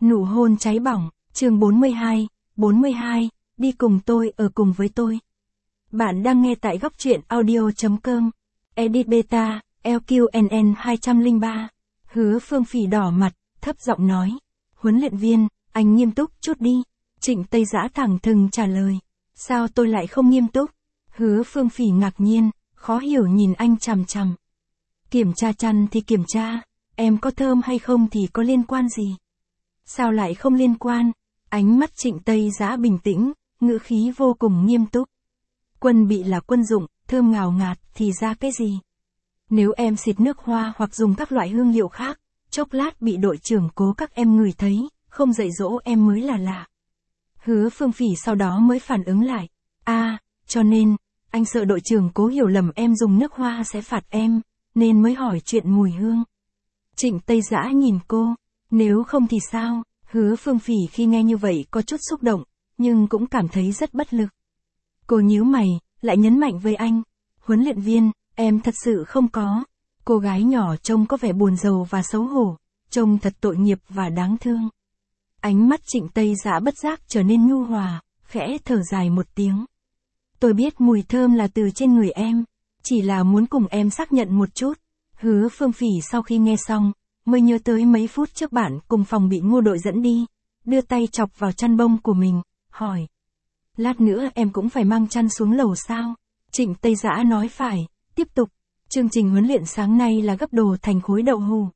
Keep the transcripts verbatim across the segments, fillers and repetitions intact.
Nụ hôn cháy bỏng, chương bốn mươi hai, bốn mươi hai, đi cùng tôi ở cùng với tôi. Bạn đang nghe tại góc truyện audio.com. Edit Beta, L Q N N hai không ba. Hứa Phương Phỉ đỏ mặt, thấp giọng nói. Huấn luyện viên, anh nghiêm túc chút đi. Trịnh Tây Dã thẳng thừng trả lời. Sao tôi lại không nghiêm túc? Hứa Phương Phỉ ngạc nhiên, khó hiểu nhìn anh chằm chằm. Kiểm tra chăn thì kiểm tra, em có thơm hay không thì có liên quan gì? Sao lại không liên quan? Ánh mắt Trịnh Tây Dã bình tĩnh, ngữ khí vô cùng nghiêm túc. Quân bị là quân dụng, thơm ngào ngạt thì ra cái gì? Nếu em xịt nước hoa hoặc dùng các loại hương liệu khác, chốc lát bị đội trưởng Cố các em ngửi thấy, không dạy dỗ em mới là lạ. Hứa Phương Phỉ sau đó mới phản ứng lại. À, cho nên, anh sợ đội trưởng Cố hiểu lầm em dùng nước hoa sẽ phạt em, nên mới hỏi chuyện mùi hương. Trịnh Tây Dã nhìn cô, nếu không thì sao? Hứa Phương Phỉ khi nghe như vậy có chút xúc động, nhưng cũng cảm thấy rất bất lực. Cô nhíu mày, lại nhấn mạnh với anh. Huấn luyện viên, em thật sự không có. Cô gái nhỏ trông có vẻ buồn rầu và xấu hổ, trông thật tội nghiệp và đáng thương. Ánh mắt Trịnh Tây Dã bất giác trở nên nhu hòa, khẽ thở dài một tiếng. Tôi biết mùi thơm là từ trên người em, chỉ là muốn cùng em xác nhận một chút. Hứa Phương Phỉ sau khi nghe xong, mới nhớ tới mấy phút trước bạn cùng phòng bị Ngô đội dẫn đi, đưa tay chọc vào chăn bông của mình, hỏi. Lát nữa em cũng phải mang chăn xuống lầu sao? Trịnh Tây Dã nói phải, tiếp tục. Chương trình huấn luyện sáng nay là gấp đồ thành khối đậu hũ.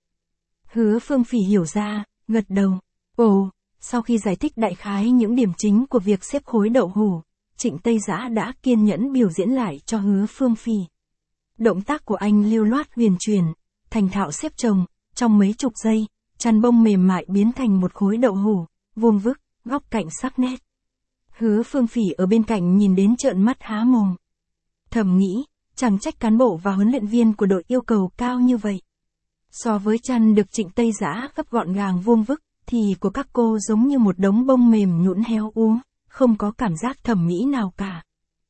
Hứa Phương Phỉ hiểu ra, gật đầu. Ồ, sau khi giải thích đại khái những điểm chính của việc xếp khối đậu hũ, Trịnh Tây Dã đã kiên nhẫn biểu diễn lại cho Hứa Phương Phỉ. Động tác của anh lưu loát huyền chuyển, thành thạo xếp chồng, trong mấy chục giây, chăn bông mềm mại biến thành một khối đậu hũ, vuông vức, góc cạnh sắc nét. Hứa Phương Phỉ ở bên cạnh nhìn đến trợn mắt há mồm. Thầm nghĩ, chẳng trách cán bộ và huấn luyện viên của đội yêu cầu cao như vậy. So với chăn được Trịnh Tây Dã gấp gọn gàng vuông vức, thì của các cô giống như một đống bông mềm nhũn heo úa, không có cảm giác thẩm mỹ nào cả.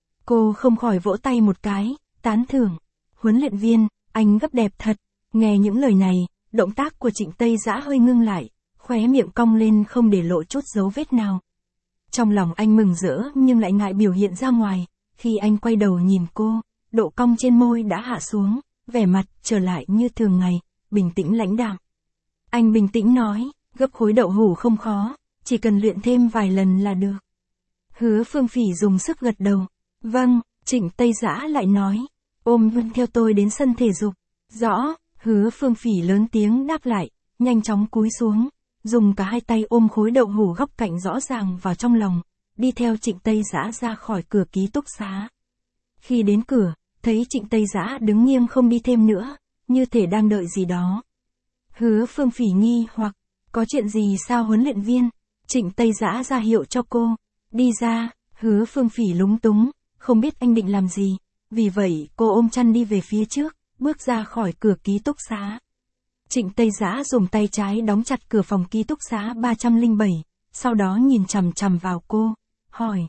Cô không khỏi vỗ tay một cái, tán thưởng. Huấn luyện viên, anh gấp đẹp thật. Nghe những lời này, động tác của Trịnh Tây Dã hơi ngưng lại, khóe miệng cong lên không để lộ chút dấu vết nào. Trong lòng anh mừng rỡ nhưng lại ngại biểu hiện ra ngoài, khi anh quay đầu nhìn cô, độ cong trên môi đã hạ xuống, vẻ mặt trở lại như thường ngày, bình tĩnh lãnh đạm. Anh bình tĩnh nói, gấp khối đậu hũ không khó, chỉ cần luyện thêm vài lần là được. Hứa Phương Phỉ dùng sức gật đầu. Vâng, Trịnh Tây Dã lại nói, ôm Vân theo tôi đến sân thể dục. Rõ, Hứa Phương Phỉ lớn tiếng đáp lại, nhanh chóng cúi xuống, dùng cả hai tay ôm khối đậu hũ góc cạnh rõ ràng vào trong lòng, đi theo Trịnh Tây Dã ra khỏi cửa ký túc xá. Khi đến cửa, thấy Trịnh Tây Dã đứng nghiêng không đi thêm nữa, như thể đang đợi gì đó. Hứa Phương Phỉ nghi hoặc, có chuyện gì sao huấn luyện viên? Trịnh Tây Dã ra hiệu cho cô, đi ra. Hứa Phương Phỉ lúng túng, không biết anh định làm gì, vì vậy cô ôm chăn đi về phía trước, bước ra khỏi cửa ký túc xá. Trịnh Tây Dã dùng tay trái đóng chặt cửa phòng ký túc xá ba không bảy, sau đó nhìn chằm chằm vào cô, hỏi.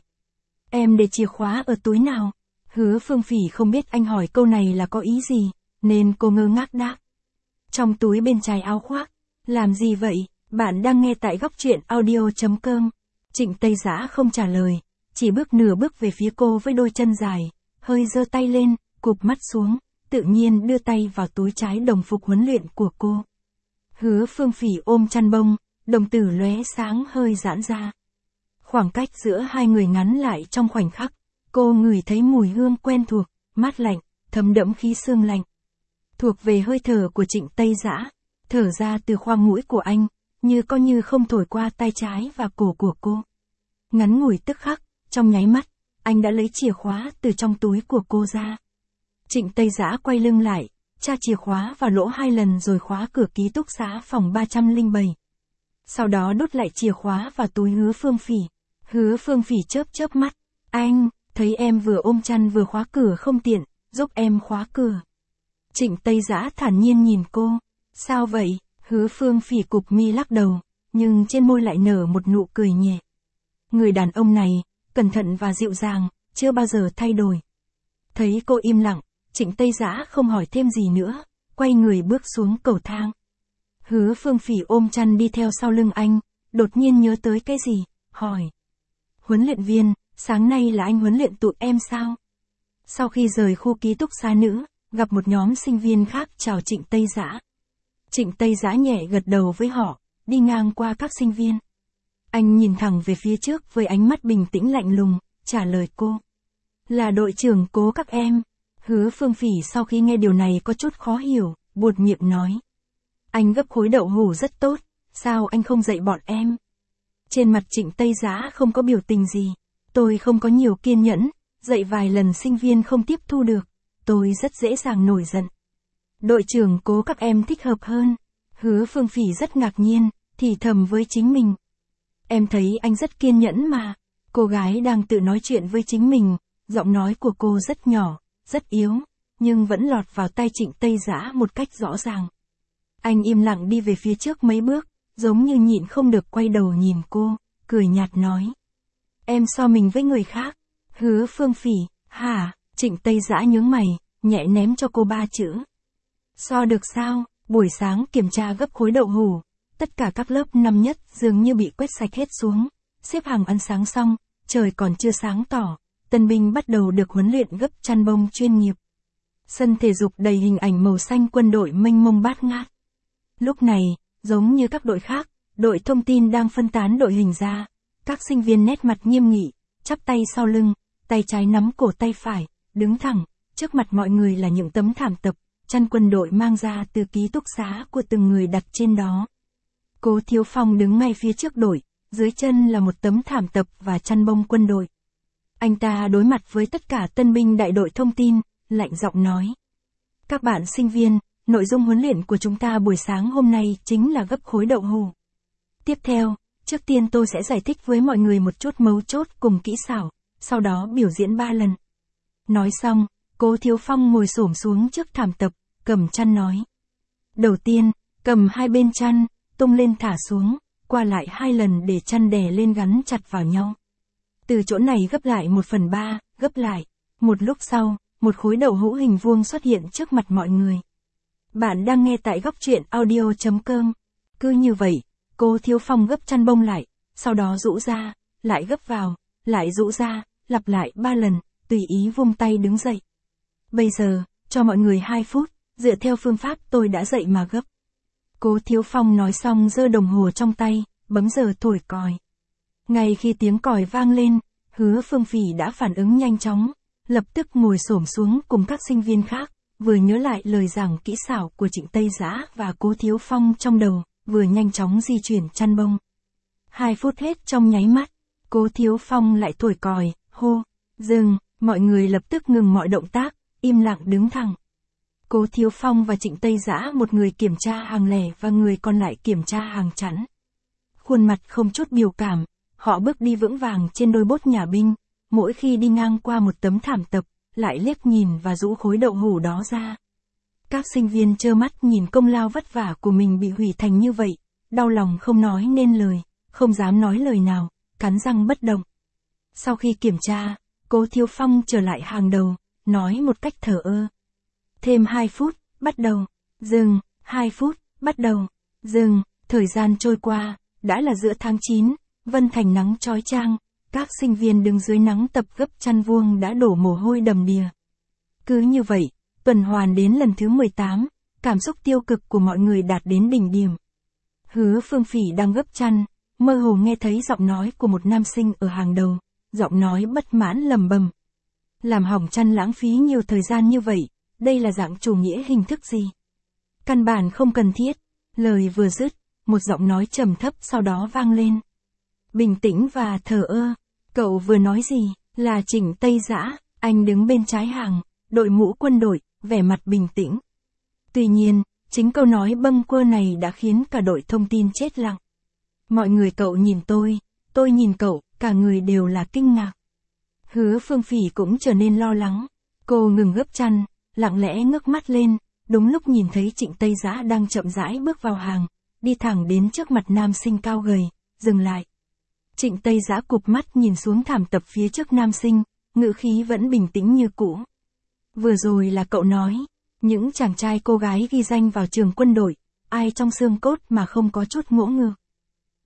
Em để chìa khóa ở túi nào? Hứa Phương Phỉ không biết anh hỏi câu này là có ý gì, nên cô ngơ ngác đáp. Trong túi bên trái áo khoác. Làm gì vậy? Bạn đang nghe tại góc truyện audio.com. Trịnh Tây Dã không trả lời, chỉ bước nửa bước về phía cô với đôi chân dài, hơi giơ tay lên, cụp mắt xuống, tự nhiên đưa tay vào túi trái đồng phục huấn luyện của cô. Hứa Phương Phỉ ôm chăn bông, đồng tử lóe sáng hơi giãn ra. Khoảng cách giữa hai người ngắn lại trong khoảnh khắc, cô ngửi thấy mùi hương quen thuộc, mát lạnh, thấm đẫm khí sương lạnh. Thuộc về hơi thở của Trịnh Tây Dã, thở ra từ khoang mũi của anh, như có như không thổi qua tay trái và cổ của cô. Ngắn ngủi tức khắc, trong nháy mắt, anh đã lấy chìa khóa từ trong túi của cô ra. Trịnh Tây Dã quay lưng lại, tra chìa khóa vào lỗ hai lần rồi khóa cửa ký túc xá phòng ba không bảy. Sau đó đút lại chìa khóa vào túi Hứa Phương Phỉ. Hứa Phương Phỉ chớp chớp mắt. Anh, thấy em vừa ôm chăn vừa khóa cửa không tiện, giúp em khóa cửa. Trịnh Tây Dã thản nhiên nhìn cô. Sao vậy? Hứa Phương Phỉ cụp mi lắc đầu, nhưng trên môi lại nở một nụ cười nhẹ. Người đàn ông này, cẩn thận và dịu dàng, chưa bao giờ thay đổi. Thấy cô im lặng, Trịnh Tây Dã không hỏi thêm gì nữa, quay người bước xuống cầu thang. Hứa Phương Phỉ ôm chăn đi theo sau lưng anh, đột nhiên nhớ tới cái gì, hỏi. Huấn luyện viên, sáng nay là anh huấn luyện tụi em sao? Sau khi rời khu ký túc xá nữ, gặp một nhóm sinh viên khác chào Trịnh Tây Giã. Trịnh Tây Giã nhẹ gật đầu với họ, đi ngang qua các sinh viên. Anh nhìn thẳng về phía trước với ánh mắt bình tĩnh lạnh lùng, trả lời cô. Là đội trưởng Cố các em. Hứa Phương Phỉ sau khi nghe điều này có chút khó hiểu, buột miệng nói. Anh gấp khối đậu hủ rất tốt, sao anh không dạy bọn em? Trên mặt Trịnh Tây Giã không có biểu tình gì. Tôi không có nhiều kiên nhẫn, dạy vài lần sinh viên không tiếp thu được. Tôi rất dễ dàng nổi giận. Đội trưởng Cố các em thích hợp hơn. Hứa Phương Phỉ rất ngạc nhiên, thì thầm với chính mình. Em thấy anh rất kiên nhẫn mà. Cô gái đang tự nói chuyện với chính mình, giọng nói của cô rất nhỏ, rất yếu, nhưng vẫn lọt vào tai Trịnh Tây Giã một cách rõ ràng. Anh im lặng đi về phía trước mấy bước, giống như nhịn không được quay đầu nhìn cô, cười nhạt nói. Em so mình với người khác. Hứa Phương Phỉ, hả? Trịnh Tây Giã nhướng mày, nhẹ ném cho cô ba chữ. So được sao? Buổi sáng kiểm tra gấp khối đậu hủ, tất cả các lớp năm nhất dường như bị quét sạch hết xuống, xếp hàng ăn sáng xong, trời còn chưa sáng tỏ, tân binh bắt đầu được huấn luyện gấp chăn bông chuyên nghiệp. Sân thể dục đầy hình ảnh màu xanh quân đội mênh mông bát ngát. Lúc này, giống như các đội khác, đội thông tin đang phân tán đội hình ra, các sinh viên nét mặt nghiêm nghị, chắp tay sau lưng, tay trái nắm cổ tay phải, đứng thẳng, trước mặt mọi người là những tấm thảm tập, chăn quân đội mang ra từ ký túc xá của từng người đặt trên đó. Cố Thiếu Phong đứng ngay phía trước đội, dưới chân là một tấm thảm tập và chăn bông quân đội. Anh ta đối mặt với tất cả tân binh đại đội thông tin, lạnh giọng nói. Các bạn sinh viên, nội dung huấn luyện của chúng ta buổi sáng hôm nay chính là gấp khối đậu hủ. Tiếp theo, trước tiên tôi sẽ giải thích với mọi người một chút mấu chốt cùng kỹ xảo, sau đó biểu diễn ba lần. Nói xong, Cố Thiếu Phong ngồi xổm xuống trước thảm tập, cầm chăn nói. Đầu tiên, cầm hai bên chăn, tung lên thả xuống, qua lại hai lần để chăn đè lên gắn chặt vào nhau. Từ chỗ này gấp lại một phần ba, gấp lại. Một lúc sau, một khối đậu hũ hình vuông xuất hiện trước mặt mọi người. Bạn đang nghe tại góc truyện audio chấm com. Cứ như vậy, Cố Thiếu Phong gấp chăn bông lại, sau đó rũ ra, lại gấp vào, lại rũ ra, lặp lại ba lần, tùy ý vung tay đứng dậy. Bây giờ, cho mọi người hai phút, dựa theo phương pháp tôi đã dạy mà gấp. Cố Thiếu Phong nói xong giơ đồng hồ trong tay, bấm giờ thổi còi. Ngay khi tiếng còi vang lên, Hứa Phương Phỉ đã phản ứng nhanh chóng, lập tức ngồi xổm xuống cùng các sinh viên khác, vừa nhớ lại lời giảng kỹ xảo của Trịnh Tây Giã và Cố Thiếu Phong trong đầu, vừa nhanh chóng di chuyển chăn bông. Hai phút hết trong nháy mắt, Cố Thiếu Phong lại thổi còi, hô, dừng, mọi người lập tức ngừng mọi động tác, im lặng đứng thẳng. Cố Thiếu Phong và Trịnh Tây Giã một người kiểm tra hàng lẻ và người còn lại kiểm tra hàng chẵn. Khuôn mặt không chút biểu cảm, họ bước đi vững vàng trên đôi bốt nhà binh, mỗi khi đi ngang qua một tấm thảm tập, lại liếc nhìn và rũ khối đậu hủ đó ra. Các sinh viên trơ mắt nhìn công lao vất vả của mình bị hủy thành như vậy, đau lòng không nói nên lời, không dám nói lời nào, cắn răng bất động. Sau khi kiểm tra, Cố Thiếu Phong trở lại hàng đầu, nói một cách thờ ơ. Thêm hai phút, bắt đầu, dừng, hai phút, bắt đầu, dừng, thời gian trôi qua, đã là giữa tháng chín, Vân Thành nắng chói chang, các sinh viên đứng dưới nắng tập gấp chăn vuông đã đổ mồ hôi đầm đìa. Cứ như vậy, tuần hoàn đến lần thứ mười tám, cảm xúc tiêu cực của mọi người đạt đến đỉnh điểm. Hứa Phương Phỉ đang gấp chăn, mơ hồ nghe thấy giọng nói của một nam sinh ở hàng đầu, giọng nói bất mãn lầm bầm. Làm hỏng chăn lãng phí nhiều thời gian như vậy, đây là dạng chủ nghĩa hình thức gì? Căn bản không cần thiết. Lời vừa dứt, một giọng nói trầm thấp sau đó vang lên. Bình tĩnh và thờ ơ. Cậu vừa nói gì? Là Trịnh Tây Giã, anh đứng bên trái hàng, đội mũ quân đội, vẻ mặt bình tĩnh. Tuy nhiên, chính câu nói bâng quơ này đã khiến cả đội thông tin chết lặng. Mọi người cậu nhìn tôi, tôi nhìn cậu, cả người đều là kinh ngạc. Hứa Phương Phỉ cũng trở nên lo lắng. Cô ngừng gấp chăn, lặng lẽ ngước mắt lên, đúng lúc nhìn thấy Trịnh Tây Giã đang chậm rãi bước vào hàng, đi thẳng đến trước mặt nam sinh cao gầy, dừng lại. Trịnh Tây Giã cụp mắt nhìn xuống thảm tập phía trước nam sinh, ngữ khí vẫn bình tĩnh như cũ. Vừa rồi là cậu nói, những chàng trai cô gái ghi danh vào trường quân đội, ai trong xương cốt mà không có chút ngỗ ngược.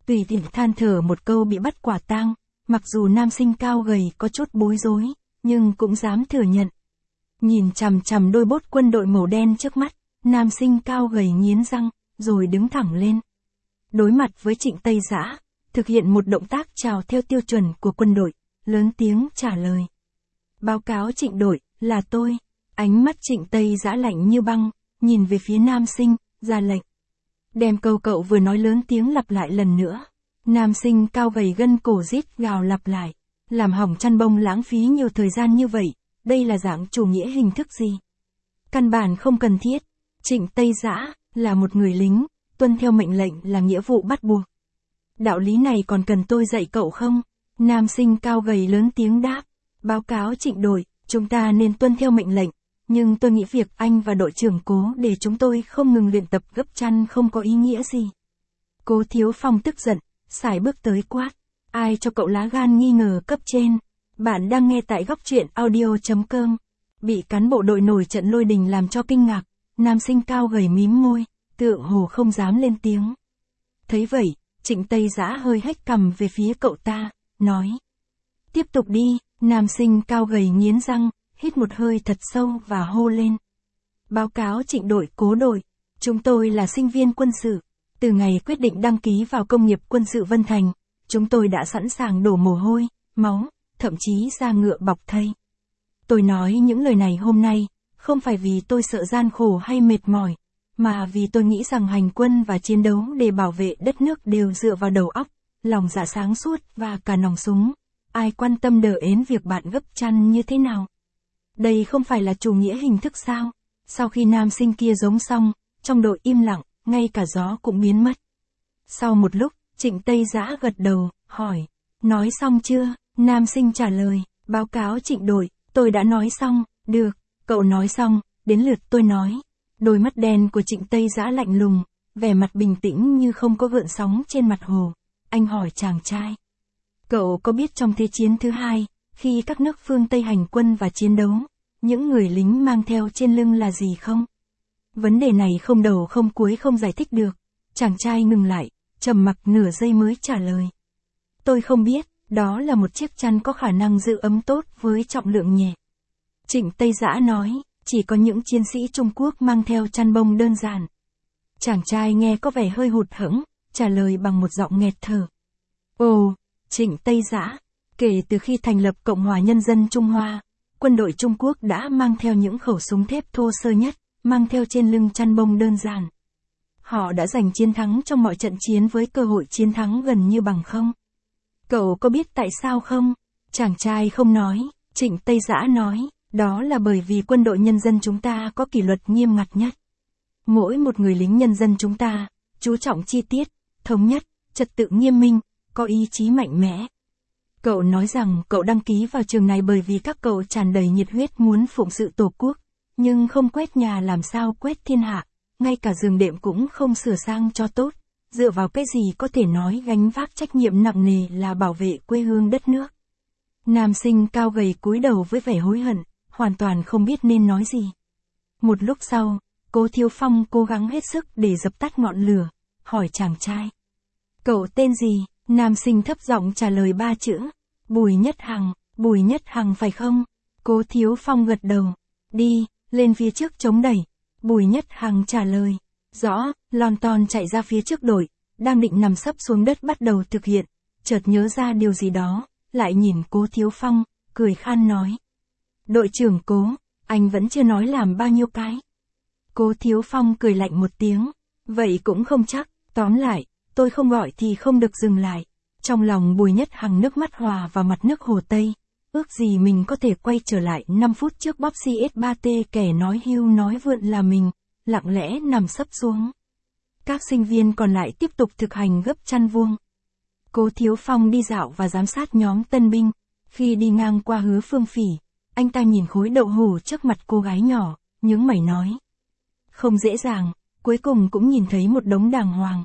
tùy tiện than thở một câu bị bắt quả tang, mặc dù nam sinh cao gầy có chút bối rối, nhưng cũng dám thừa nhận. Nhìn chằm chằm đôi bốt quân đội màu đen trước mắt, nam sinh cao gầy nghiến răng, rồi đứng thẳng lên. Đối mặt với Trịnh Tây Dã, thực hiện một động tác chào theo tiêu chuẩn của quân đội, lớn tiếng trả lời. Báo cáo Trịnh đội, là tôi. Ánh mắt Trịnh Tây Dã lạnh như băng, nhìn về phía nam sinh, ra lệnh. Đem câu cậu vừa nói lớn tiếng lặp lại lần nữa. Nam sinh cao gầy gân cổ rít gào lặp lại. Làm hỏng chăn bông lãng phí nhiều thời gian như vậy, đây là dạng chủ nghĩa hình thức gì? Căn bản không cần thiết. Trịnh Tây Dã là một người lính, tuân theo mệnh lệnh là nghĩa vụ bắt buộc. Đạo lý này còn cần tôi dạy cậu không? Nam sinh cao gầy lớn tiếng đáp. Báo cáo Trịnh đội, chúng ta nên tuân theo mệnh lệnh. Nhưng tôi nghĩ việc anh và đội trưởng Cố để chúng tôi không ngừng luyện tập gấp chăn không có ý nghĩa gì. Cố Thiếu Phong tức giận, sải bước tới quát. Ai cho cậu lá gan nghi ngờ cấp trên? Bạn đang nghe tại góc truyện audio.com. Bị cán bộ đội nổi trận lôi đình làm cho kinh ngạc, nam sinh cao gầy mím môi, tựa hồ không dám lên tiếng. Thấy vậy, Trịnh Tây Dã hơi hếch cằm về phía cậu ta, nói. Tiếp tục đi, nam sinh cao gầy nghiến răng, hít một hơi thật sâu và hô lên. Báo cáo Trịnh đội Cố đội, chúng tôi là sinh viên quân sự. Từ ngày quyết định đăng ký vào công nghiệp quân sự Vân Thành, chúng tôi đã sẵn sàng đổ mồ hôi, máu, thậm chí da ngựa bọc thây. Tôi nói những lời này hôm nay, không phải vì tôi sợ gian khổ hay mệt mỏi, mà vì tôi nghĩ rằng hành quân và chiến đấu để bảo vệ đất nước đều dựa vào đầu óc, lòng dạ sáng suốt và cả nòng súng. Ai quan tâm đờ ến việc bạn gấp chăn như thế nào? Đây không phải là chủ nghĩa hình thức sao? Sau khi nam sinh kia giống xong, trong đội im lặng, ngay cả gió cũng biến mất. Sau một lúc, Trịnh Tây Dã gật đầu, hỏi. Nói xong chưa? Nam sinh trả lời. Báo cáo Trịnh đội, tôi đã nói xong. Được, cậu nói xong, đến lượt tôi nói. Đôi mắt đen của Trịnh Tây Dã lạnh lùng, vẻ mặt bình tĩnh như không có gợn sóng trên mặt hồ. Anh hỏi chàng trai. Cậu có biết trong Thế chiến thứ hai, khi các nước phương Tây hành quân và chiến đấu, những người lính mang theo trên lưng là gì không? Vấn đề này không đầu không cuối không giải thích được. Chàng trai ngừng lại, trầm mặc nửa giây mới trả lời. Tôi không biết, đó là một chiếc chăn có khả năng giữ ấm tốt với trọng lượng nhẹ. Trịnh Tây Dã nói, chỉ có những chiến sĩ Trung Quốc mang theo chăn bông đơn giản. Chàng trai nghe có vẻ hơi hụt hẫng, trả lời bằng một giọng nghẹt thở. Ồ, Trịnh Tây Dã, kể từ khi thành lập Cộng hòa Nhân dân Trung Hoa, quân đội Trung Quốc đã mang theo những khẩu súng thép thô sơ nhất, mang theo trên lưng chăn bông đơn giản. Họ đã giành chiến thắng trong mọi trận chiến với cơ hội chiến thắng gần như bằng không. Cậu có biết tại sao không? Chàng trai không nói, Trịnh Tây Dã nói, đó là bởi vì quân đội nhân dân chúng ta có kỷ luật nghiêm ngặt nhất. Mỗi một người lính nhân dân chúng ta, chú trọng chi tiết, thống nhất, trật tự nghiêm minh, có ý chí mạnh mẽ. Cậu nói rằng cậu đăng ký vào trường này bởi vì các cậu tràn đầy nhiệt huyết muốn phụng sự Tổ quốc, nhưng không quét nhà làm sao quét thiên hạ, ngay cả giường đệm cũng không sửa sang cho tốt, dựa vào cái gì có thể nói gánh vác trách nhiệm nặng nề là bảo vệ quê hương đất nước. Nam sinh cao gầy cúi đầu với vẻ hối hận, hoàn toàn không biết nên nói gì. Một lúc sau, Cố Thiếu Phong cố gắng hết sức để dập tắt ngọn lửa, hỏi chàng trai. Cậu tên gì? Nam sinh thấp giọng trả lời ba chữ. Bùi Nhất Hằng, Bùi Nhất Hằng phải không? Cố Thiếu Phong gật đầu. Đi, lên phía trước chống đẩy. Bùi Nhất Hằng trả lời. Rõ, lon ton chạy ra phía trước đội, đang định nằm sấp xuống đất bắt đầu thực hiện, chợt nhớ ra điều gì đó, lại nhìn Cố Thiếu Phong, cười khan nói. Đội trưởng Cố, anh vẫn chưa nói làm bao nhiêu cái. Cố Thiếu Phong cười lạnh một tiếng. Vậy cũng không chắc, tóm lại, tôi không gọi thì không được dừng lại. Trong lòng Bùi Nhất Hằng nước mắt hòa vào mặt nước Hồ Tây. Ước gì mình có thể quay trở lại năm phút trước bóp xê ét ba tê kẻ nói hưu nói vượn là mình, lặng lẽ nằm sấp xuống. Các sinh viên còn lại tiếp tục thực hành gấp chăn vuông. Cố Thiếu Phong đi dạo và giám sát nhóm tân binh. Khi đi ngang qua Hứa Phương Phỉ, anh ta nhìn khối đậu hủ trước mặt cô gái nhỏ, nhướng mày nói. Không dễ dàng, cuối cùng cũng nhìn thấy một đống đàng hoàng.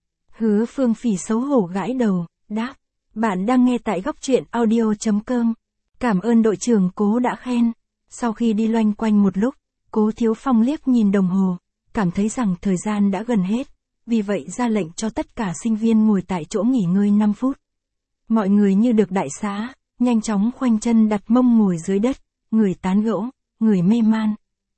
Hứa Phương Phỉ xấu hổ gãi đầu, đáp. Bạn đang nghe tại góc truyện audio.com. Cảm ơn đội trưởng Cố đã khen. Sau khi đi loanh quanh một lúc, Cố Thiếu Phong liếc nhìn đồng hồ, cảm thấy rằng thời gian đã gần hết. vì vậy ra lệnh cho tất cả sinh viên ngồi tại chỗ nghỉ ngơi năm phút. Mọi người như được đại xá, nhanh chóng khoanh chân đặt mông ngồi dưới đất, người tán gẫu, người mê man.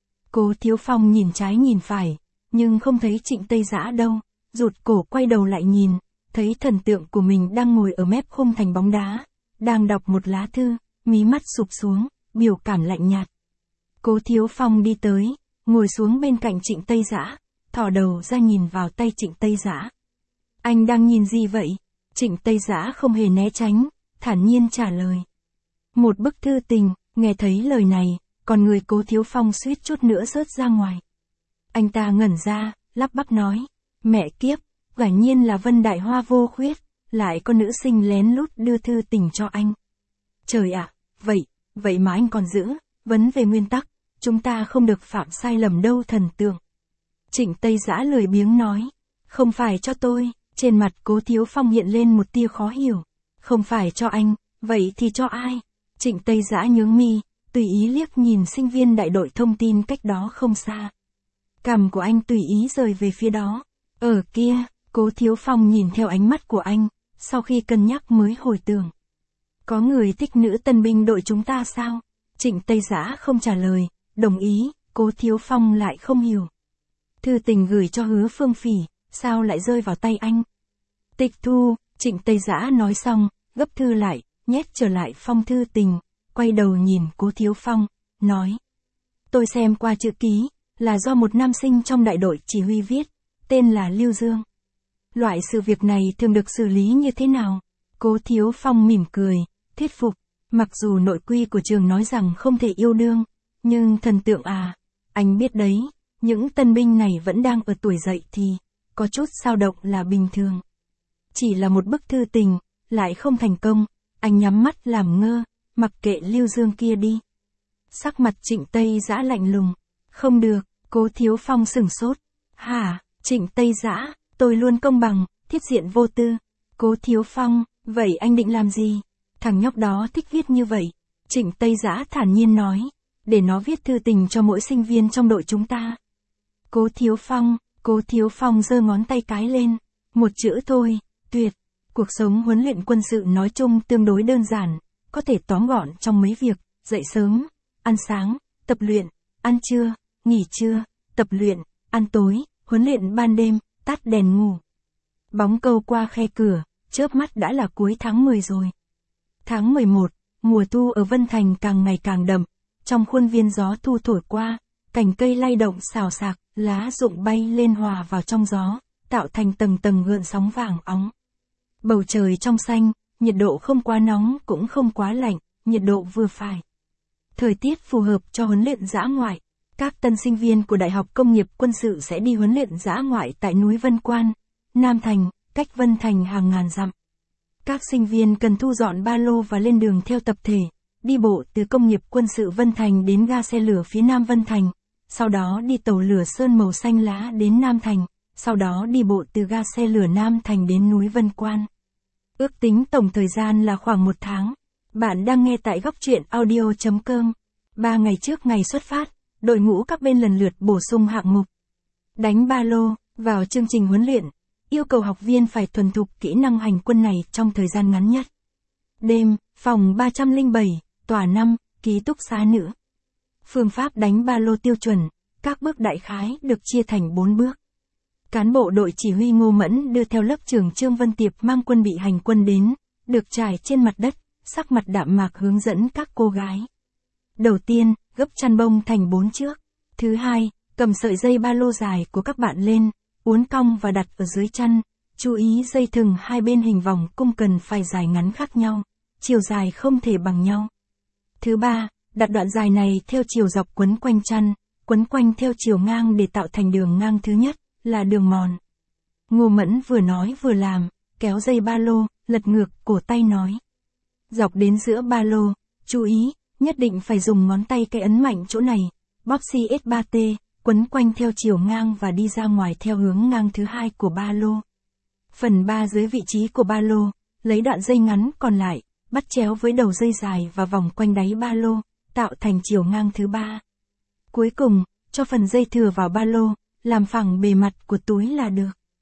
Cố Thiếu Phong nhìn trái nhìn phải, nhưng không thấy Trịnh Tây Giã đâu, rụt cổ quay đầu lại nhìn, thấy thần tượng của mình đang ngồi ở mép khung thành bóng đá, đang đọc một lá thư, mí mắt sụp xuống, biểu cảm lạnh nhạt. Cố Thiếu Phong đi tới, ngồi xuống bên cạnh Trịnh Tây Giã, thò đầu ra nhìn vào tay Trịnh Tây Giã. Anh đang nhìn gì vậy? Trịnh Tây Giã không hề né tránh, thản nhiên trả lời. Một bức thư tình. Nghe thấy lời này, còn người Cố Thiếu Phong suýt chút nữa rớt ra ngoài. Anh ta ngẩn ra, lắp bắp nói, mẹ kiếp, quả nhiên là Vân Đại Hoa vô khuyết, lại có nữ sinh lén lút đưa thư tình cho anh. Trời ạ, vậy, vậy mà anh còn giữ, vấn về nguyên tắc, chúng ta không được phạm sai lầm đâu thần tượng. Trịnh Tây Giã lười biếng nói, không phải cho tôi, trên mặt Cố Thiếu Phong hiện lên một tia khó hiểu, không phải cho anh, vậy thì cho ai? Trịnh Tây Giã nhướng mi, tùy ý liếc nhìn sinh viên đại đội thông tin cách đó không xa. Cằm của anh tùy ý rời về phía đó. Ở kia, Cố Thiếu Phong nhìn theo ánh mắt của anh, sau khi cân nhắc mới hồi tưởng. Có người thích nữ tân binh đội chúng ta sao? Trịnh Tây Giã không trả lời, đồng ý, Cố Thiếu Phong lại không hiểu. Thư tình gửi cho Hứa Phương Phỉ, sao lại rơi vào tay anh? Tịch thu, Trịnh Tây Giã nói xong, gấp thư lại, nhét trở lại phong thư tình, quay đầu nhìn Cố Thiếu Phong, nói. Tôi xem qua chữ ký, là do một nam sinh trong đại đội chỉ huy viết, tên là Lưu Dương. Loại sự việc này thường được xử lý như thế nào? Cố Thiếu Phong mỉm cười, thuyết phục, mặc dù nội quy của trường nói rằng không thể yêu đương, nhưng thần tượng à, anh biết đấy, những tân binh này vẫn đang ở tuổi dậy thì, có chút dao động là bình thường. Chỉ là một bức thư tình, lại không thành công. Anh nhắm mắt làm ngơ, mặc kệ Lưu Dương kia đi. Sắc mặt Trịnh Tây Giã lạnh lùng. Không được, Cố Thiếu Phong sửng sốt. Hả, Trịnh Tây Giã, tôi luôn công bằng, thiết diện vô tư. Cố Thiếu Phong, vậy anh định làm gì? Thằng nhóc đó thích viết như vậy. Trịnh Tây Giã thản nhiên nói, để nó viết thư tình cho mỗi sinh viên trong đội chúng ta. Cố Thiếu Phong, Cố Thiếu Phong giơ ngón tay cái lên. Một chữ thôi, tuyệt. Cuộc sống huấn luyện quân sự nói chung tương đối đơn giản, có thể tóm gọn trong mấy việc, dậy sớm, ăn sáng, tập luyện, ăn trưa, nghỉ trưa, tập luyện, ăn tối, huấn luyện ban đêm, tắt đèn ngủ. Bóng câu qua khe cửa, chớp mắt đã là cuối tháng mười rồi. Tháng mười một, mùa thu ở Vân Thành càng ngày càng đậm, trong khuôn viên gió thu thổi qua, cành cây lay động xào xạc, lá rụng bay lên hòa vào trong gió, tạo thành tầng tầng gợn sóng vàng óng. Bầu trời trong xanh, nhiệt độ không quá nóng cũng không quá lạnh, nhiệt độ vừa phải. Thời tiết phù hợp cho huấn luyện dã ngoại. Các tân sinh viên của Đại học Công nghiệp Quân sự sẽ đi huấn luyện dã ngoại tại núi Vân Quan, Nam Thành, cách Vân Thành hàng ngàn dặm. Các sinh viên cần thu dọn ba lô và lên đường theo tập thể, đi bộ từ Công nghiệp Quân sự Vân Thành đến ga xe lửa phía Nam Vân Thành, sau đó đi tàu lửa sơn màu xanh lá đến Nam Thành, sau đó đi bộ từ ga xe lửa Nam Thành đến núi Vân Quan. Ước tính tổng thời gian là khoảng một tháng. Bạn đang nghe tại góc truyện audio chấm com. Ba ngày trước ngày xuất phát, đội ngũ các bên lần lượt bổ sung hạng mục. Đánh ba lô, vào chương trình huấn luyện, yêu cầu học viên phải thuần thục kỹ năng hành quân này trong thời gian ngắn nhất. Đêm, phòng ba trăm lẻ bảy, tòa năm, ký túc xá nữ. Phương pháp đánh ba lô tiêu chuẩn, các bước đại khái được chia thành bốn bước. Cán bộ đội chỉ huy Ngô Mẫn đưa theo lớp trưởng Trương Vân Tiệp mang quân bị hành quân đến, được trải trên mặt đất, sắc mặt đạm mạc hướng dẫn các cô gái. Đầu tiên, gấp chăn bông thành bốn chiếc. Thứ hai, cầm sợi dây ba lô dài của các bạn lên, uốn cong và đặt ở dưới chăn. Chú ý dây thừng hai bên hình vòng cung cần phải dài ngắn khác nhau, chiều dài không thể bằng nhau. Thứ ba, đặt đoạn dài này theo chiều dọc quấn quanh chăn, quấn quanh theo chiều ngang để tạo thành đường ngang thứ nhất, là đường mòn. Ngô Mẫn vừa nói vừa làm, kéo dây ba lô, lật ngược cổ tay nói. Dọc đến giữa ba lô, chú ý, nhất định phải dùng ngón tay cái ấn mạnh chỗ này, bóp C S ba T, quấn quanh theo chiều ngang và đi ra ngoài theo hướng ngang thứ hai của ba lô. Phần ba dưới vị trí của ba lô, lấy đoạn dây ngắn còn lại, bắt chéo với đầu dây dài và vòng quanh đáy ba lô, tạo thành chiều ngang thứ ba. Cuối cùng, cho phần dây thừa vào ba lô, làm phẳng bề mặt của túi là được.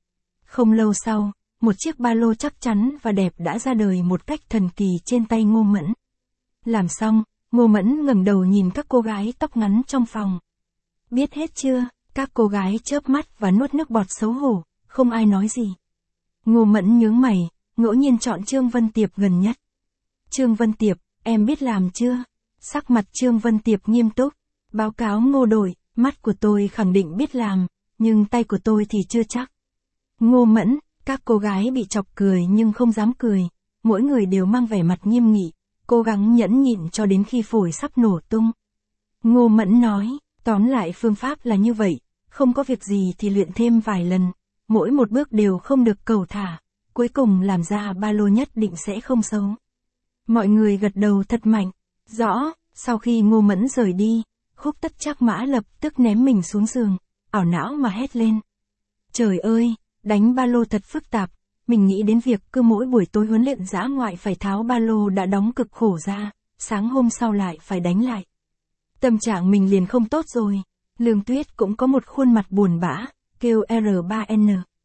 Không lâu sau, một chiếc ba lô chắc chắn và đẹp đã ra đời một cách thần kỳ trên tay Ngô Mẫn. Làm xong, Ngô Mẫn ngẩng đầu nhìn các cô gái tóc ngắn trong phòng. Biết hết chưa? Các cô gái chớp mắt và nuốt nước bọt xấu hổ, không ai nói gì. Ngô Mẫn nhướng mày, ngẫu nhiên chọn Trương Vân Tiệp gần nhất. Trương Vân Tiệp, em biết làm chưa? Sắc mặt Trương Vân Tiệp nghiêm túc. Báo cáo Ngô đội, mắt của tôi khẳng định biết làm, nhưng tay của tôi thì chưa chắc. Ngô Mẫn, các cô gái bị chọc cười nhưng không dám cười, mỗi người đều mang vẻ mặt nghiêm nghị, cố gắng nhẫn nhịn cho đến khi phổi sắp nổ tung. Ngô Mẫn nói, tóm lại phương pháp là như vậy, không có việc gì thì luyện thêm vài lần, mỗi một bước đều không được cầu thả, cuối cùng làm ra ba lô nhất định sẽ không xấu. Mọi người gật đầu thật mạnh, rõ, sau khi Ngô Mẫn rời đi, Khúc Tất Trác Mã lập tức ném mình xuống giường, ảo não mà hét lên. Trời ơi, đánh ba lô thật phức tạp, mình nghĩ đến việc cứ mỗi buổi tối huấn luyện dã ngoại phải tháo ba lô đã đóng cực khổ ra, sáng hôm sau lại phải đánh lại. Tâm trạng mình liền không tốt rồi. Lương Tuyết cũng có một khuôn mặt buồn bã, kêu R ba N.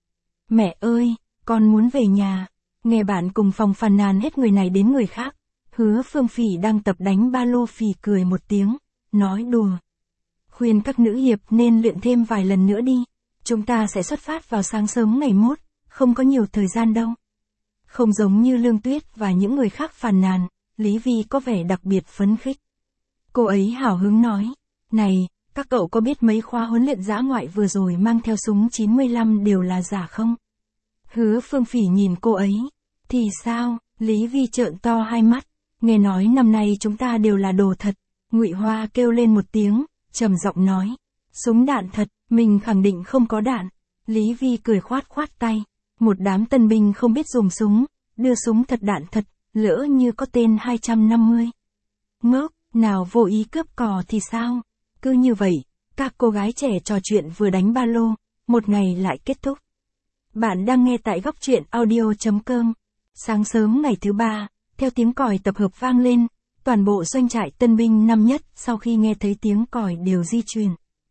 Mẹ ơi, con muốn về nhà. Nghe bạn cùng phòng phàn nàn hết người này đến người khác. Hứa Phương Phỉ đang tập đánh ba lô phì cười một tiếng, nói đùa. Khuyên các nữ hiệp nên luyện thêm vài lần nữa đi. Chúng ta sẽ xuất phát vào sáng sớm ngày mốt, không có nhiều thời gian đâu. Không giống như Lương Tuyết và những người khác phàn nàn, Lý Vi có vẻ đặc biệt phấn khích. Cô ấy hào hứng nói, này, các cậu có biết mấy khóa huấn luyện dã ngoại vừa rồi mang theo súng chín mươi lăm đều là giả không? Hứa Phương Phỉ nhìn cô ấy. Thì sao? Lý Vi trợn to hai mắt. Nghe nói năm nay chúng ta đều là đồ thật. Ngụy Hoa kêu lên một tiếng, trầm giọng nói. Súng đạn thật, mình khẳng định không có đạn. Lý Vi cười khoát khoát tay. Một đám tân binh không biết dùng súng, đưa súng thật đạn thật, lỡ như có tên hai trăm năm mươi. Ngốc, nào vô ý cướp cò thì sao? Cứ như vậy, các cô gái trẻ trò chuyện vừa đánh ba lô, một ngày lại kết thúc. Bạn đang nghe tại góc truyện audio chấm com. Sáng sớm ngày thứ ba, theo tiếng còi tập hợp vang lên, toàn bộ doanh trại tân binh năm nhất sau khi nghe thấy tiếng còi đều di chuyển.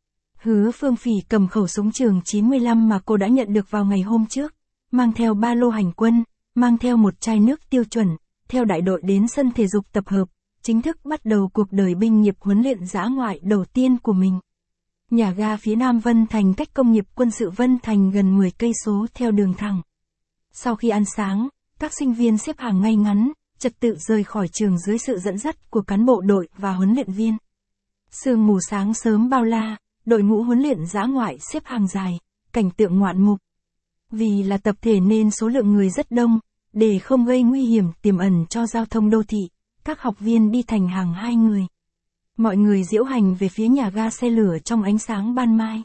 Hứa Phương Phỉ cầm khẩu súng trường chín mươi lăm mà cô đã nhận được vào ngày hôm trước, mang theo ba lô hành quân, mang theo một chai nước tiêu chuẩn, theo đại đội đến sân thể dục tập hợp, chính thức bắt đầu cuộc đời binh nghiệp huấn luyện dã ngoại đầu tiên của mình. Nhà ga phía Nam Vân Thành cách công nghiệp quân sự Vân Thành gần mười cây số theo đường thẳng. Sau khi ăn sáng, các sinh viên xếp hàng ngay ngắn, trật tự rời khỏi trường dưới sự dẫn dắt của cán bộ đội và huấn luyện viên. Sương mù sáng sớm bao la, đội ngũ huấn luyện dã ngoại xếp hàng dài, cảnh tượng ngoạn mục. Vì là tập thể nên số lượng người rất đông, để không gây nguy hiểm tiềm ẩn cho giao thông đô thị, các học viên đi thành hàng hai người. Mọi người diễu hành về phía nhà ga xe lửa trong ánh sáng ban mai.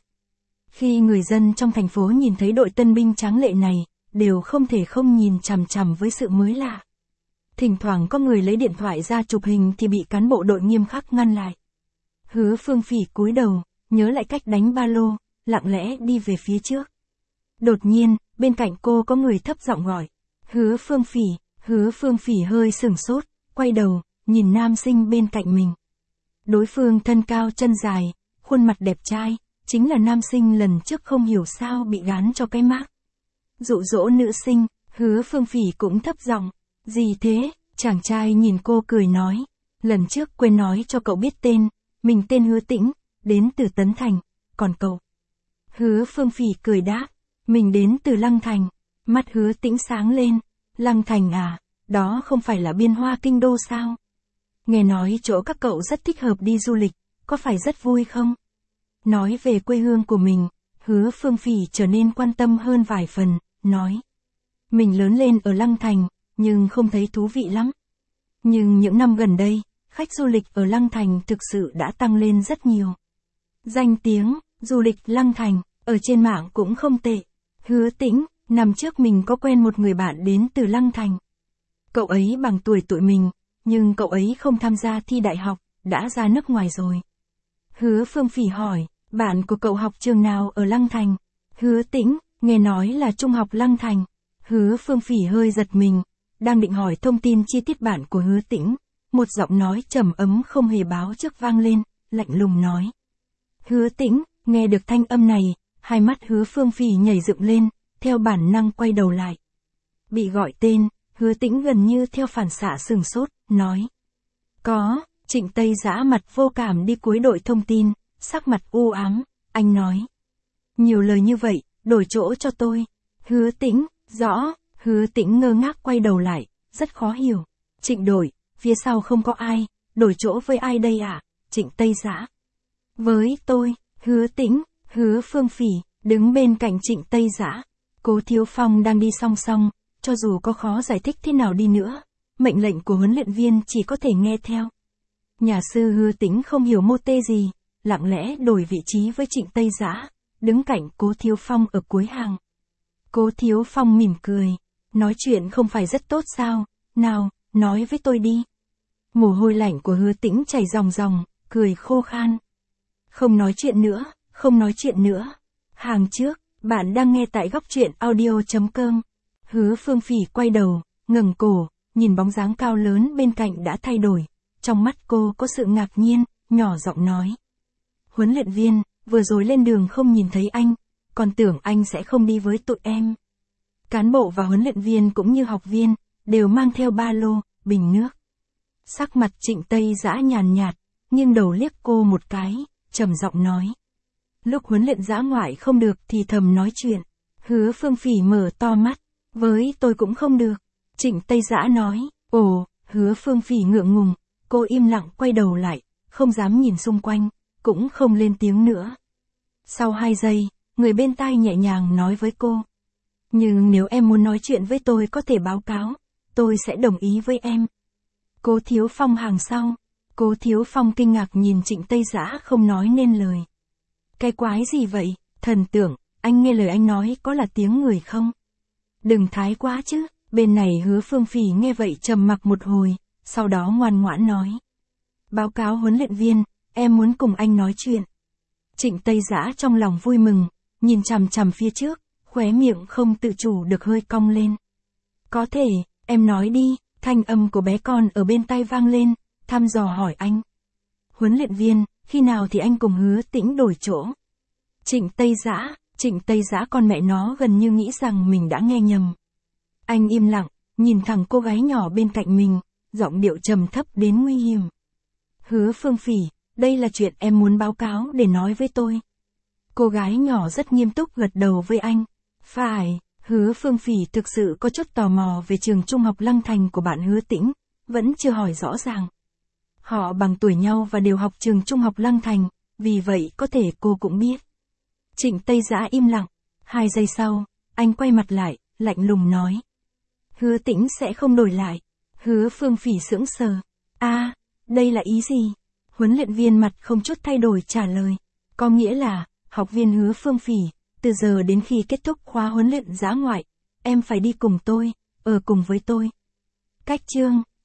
Khi người dân trong thành phố nhìn thấy đội tân binh tráng lệ này, đều không thể không nhìn chằm chằm với sự mới lạ. Thỉnh thoảng có người lấy điện thoại ra chụp hình thì bị cán bộ đội nghiêm khắc ngăn lại. Hứa Phương Phỉ cúi đầu, nhớ lại cách đánh ba lô, lặng lẽ đi về phía trước. Đột nhiên, bên cạnh cô có người thấp giọng gọi. Hứa Phương Phỉ, Hứa Phương Phỉ hơi sửng sốt, quay đầu, nhìn nam sinh bên cạnh mình. Đối phương thân cao chân dài, khuôn mặt đẹp trai, chính là nam sinh lần trước không hiểu sao bị gán cho cái mác. Dụ dỗ nữ sinh, Hứa Phương Phỉ cũng thấp giọng. Gì thế? Chàng trai nhìn cô cười nói. Lần trước quên nói cho cậu biết tên, mình tên Hứa Tĩnh, đến từ Tấn Thành, còn cậu? Hứa Phương Phỉ cười đáp. Mình đến từ Lăng Thành. Mắt Hứa Tĩnh sáng lên. Lăng Thành à, đó không phải là Biên Hoa kinh đô sao? Nghe nói chỗ các cậu rất thích hợp đi du lịch, có phải rất vui không? Nói về quê hương của mình, Hứa Phương Phỉ trở nên quan tâm hơn vài phần, nói. Mình lớn lên ở Lăng Thành, nhưng không thấy thú vị lắm. Nhưng những năm gần đây, khách du lịch ở Lăng Thành thực sự đã tăng lên rất nhiều. Danh tiếng, du lịch Lăng Thành, ở trên mạng cũng không tệ. Hứa Tĩnh, năm trước mình có quen một người bạn đến từ Lăng Thành. Cậu ấy bằng tuổi tụi mình, nhưng cậu ấy không tham gia thi đại học, đã ra nước ngoài rồi. Hứa Phương Phỉ hỏi, bạn của cậu học trường nào ở Lăng Thành? Hứa Tĩnh, nghe nói là Trung học Lăng Thành. Hứa Phương Phỉ hơi giật mình, đang định hỏi thông tin chi tiết bạn của Hứa Tĩnh. Một giọng nói trầm ấm không hề báo trước vang lên, lạnh lùng nói. Hứa Tĩnh, nghe được thanh âm này, hai mắt Hứa Phương Phỉ nhảy dựng lên, theo bản năng quay đầu lại. Bị gọi tên, Hứa Tĩnh gần như theo phản xạ sừng sốt, nói. Có, Trịnh Tây Dã mặt vô cảm đi cuối đội thông tin, sắc mặt u ám, anh nói. Nhiều lời như vậy, đổi chỗ cho tôi. Hứa Tĩnh, rõ, Hứa Tĩnh ngơ ngác quay đầu lại, rất khó hiểu. Trịnh đội, phía sau không có ai, đổi chỗ với ai đây ạ? À? Trịnh Tây Dã. Với tôi, Hứa Tĩnh, Hứa Phương Phỉ, đứng bên cạnh Trịnh Tây Dã. Cố Thiếu Phong đang đi song song, cho dù có khó giải thích thế nào đi nữa, mệnh lệnh của huấn luyện viên chỉ có thể nghe theo. Nhà sư Hứa Tĩnh không hiểu mô tê gì, lặng lẽ đổi vị trí với Trịnh Tây Dã, đứng cạnh Cố Thiếu Phong ở cuối hàng. Cố Thiếu Phong mỉm cười, nói chuyện không phải rất tốt sao, nào, nói với tôi đi. Mồ hôi lạnh của Hứa Tĩnh chảy ròng ròng, cười khô khan. Không nói chuyện nữa, không nói chuyện nữa. Hàng trước, bạn đang nghe tại góc truyện audio chấm com. Hứa Phương Phỉ quay đầu, ngẩng cổ, nhìn bóng dáng cao lớn bên cạnh đã thay đổi. Trong mắt cô có sự ngạc nhiên, nhỏ giọng nói. Huấn luyện viên, vừa rồi lên đường không nhìn thấy anh, còn tưởng anh sẽ không đi với tụi em. Cán bộ và huấn luyện viên cũng như học viên, đều mang theo ba lô, bình nước. Sắc mặt Trịnh Tây Dã nhàn nhạt, nghiêng đầu liếc cô một cái, trầm giọng nói. Lúc huấn luyện dã ngoại không được thì thầm nói chuyện. Hứa Phương Phỉ mở to mắt, với tôi cũng không được. Trịnh Tây Dã nói, ồ, Hứa Phương Phỉ ngượng ngùng, cô im lặng quay đầu lại, không dám nhìn xung quanh, cũng không lên tiếng nữa. Sau hai giây, người bên tai nhẹ nhàng nói với cô. Nhưng nếu em muốn nói chuyện với tôi có thể báo cáo, tôi sẽ đồng ý với em. Cố Thiếu Phong hàng sau. Cố Thiếu Phong kinh ngạc nhìn Trịnh Tây Dã không nói nên lời. Cái quái gì vậy, thần tượng, anh nghe lời anh nói có là tiếng người không? Đừng thái quá chứ, bên này Hứa Phương Phỉ nghe vậy trầm mặc một hồi, sau đó ngoan ngoãn nói. Báo cáo huấn luyện viên, em muốn cùng anh nói chuyện. Trịnh Tây Dã trong lòng vui mừng, nhìn chằm chằm phía trước, khóe miệng không tự chủ được hơi cong lên. Có thể, em nói đi, thanh âm của bé con ở bên tai vang lên, thăm dò hỏi anh. Huấn luyện viên, khi nào thì anh cùng Hứa Tĩnh đổi chỗ? Trịnh Tây Dã, Trịnh Tây Dã con mẹ nó gần như nghĩ rằng mình đã nghe nhầm. Anh im lặng, nhìn thẳng cô gái nhỏ bên cạnh mình, giọng điệu trầm thấp đến nguy hiểm. Hứa Phương Phỉ, đây là chuyện em muốn báo cáo để nói với tôi. Cô gái nhỏ rất nghiêm túc gật đầu với anh. Phải, Hứa Phương Phỉ thực sự có chút tò mò về trường trung học Lăng Thành của bạn Hứa Tĩnh, vẫn chưa hỏi rõ ràng. Họ bằng tuổi nhau và đều học trường trung học Lăng Thành, vì vậy có thể cô cũng biết. Trịnh Tây Dã im lặng, hai giây sau, anh quay mặt lại, lạnh lùng nói. Hứa Tĩnh sẽ không đổi lại. Hứa Phương Phỉ sững sờ. A, à, đây là ý gì? Huấn luyện viên mặt không chút thay đổi trả lời. Có nghĩa là, học viên Hứa Phương Phỉ, từ giờ đến khi kết thúc khóa huấn luyện dã ngoại, em phải đi cùng tôi, ở cùng với tôi. Cách chương